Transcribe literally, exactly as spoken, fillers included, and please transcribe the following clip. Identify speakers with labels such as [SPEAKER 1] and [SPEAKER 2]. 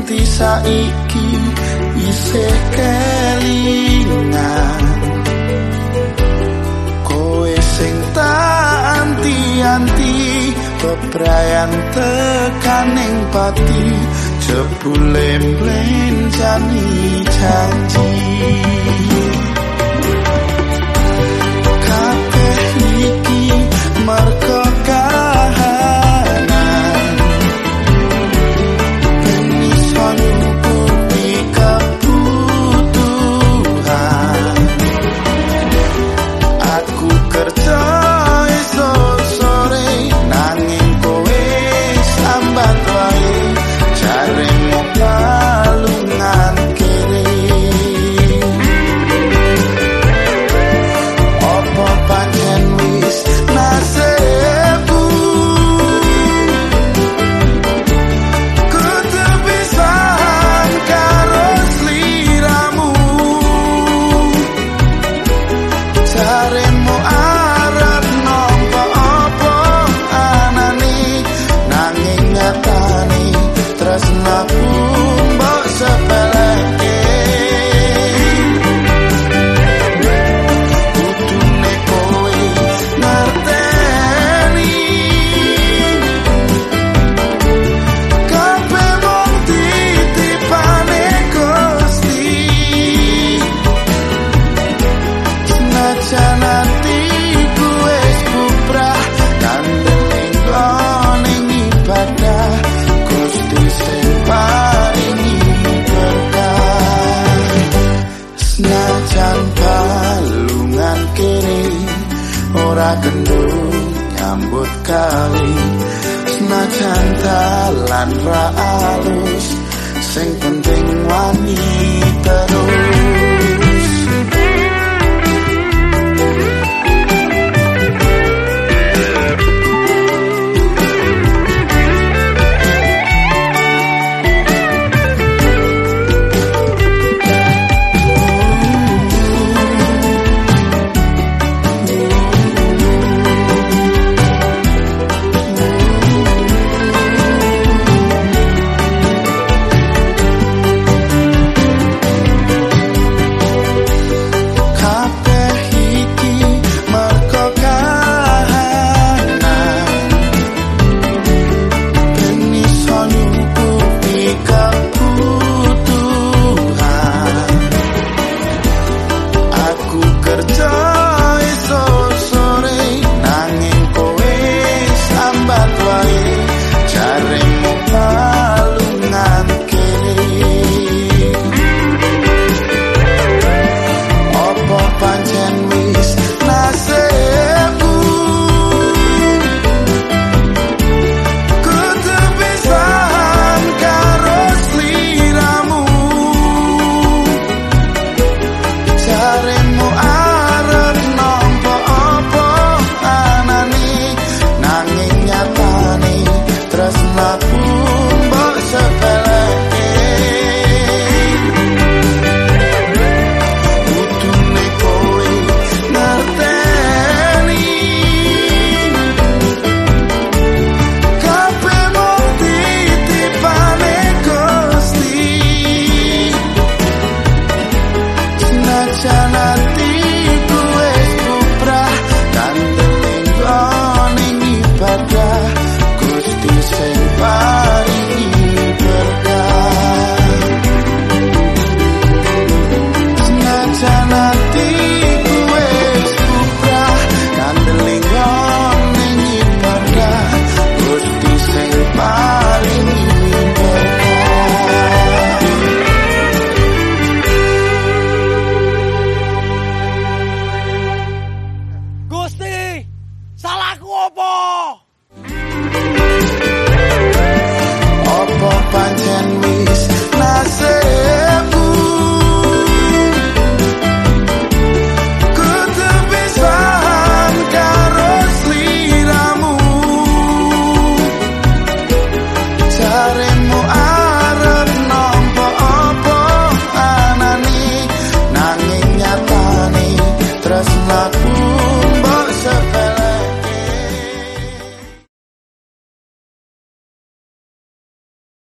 [SPEAKER 1] nganti saiki isih kelingan kowe sing tak anti-anti bebrayan tekaning pati jebule mlenjani janji kabeh iki mergo kahanan ben iso nyukupi kebutuhan aku kerja esok sore nanging kowe sambat wae jaremu palungan kiri opo pancen wis nasibku kudu pisan karo sliramu jaremu arep nampa opo anane nanging nyatane tresnaku mbok sepeleke kudune kowe ngerteni kabeh wong titipane Gusti senajan atiku wis kuprah kandeling ning ibadah Gusti sing paringi berkah senajan balungan kiri ora gendut nyambut kali senajan dalan ra alus sing penting wani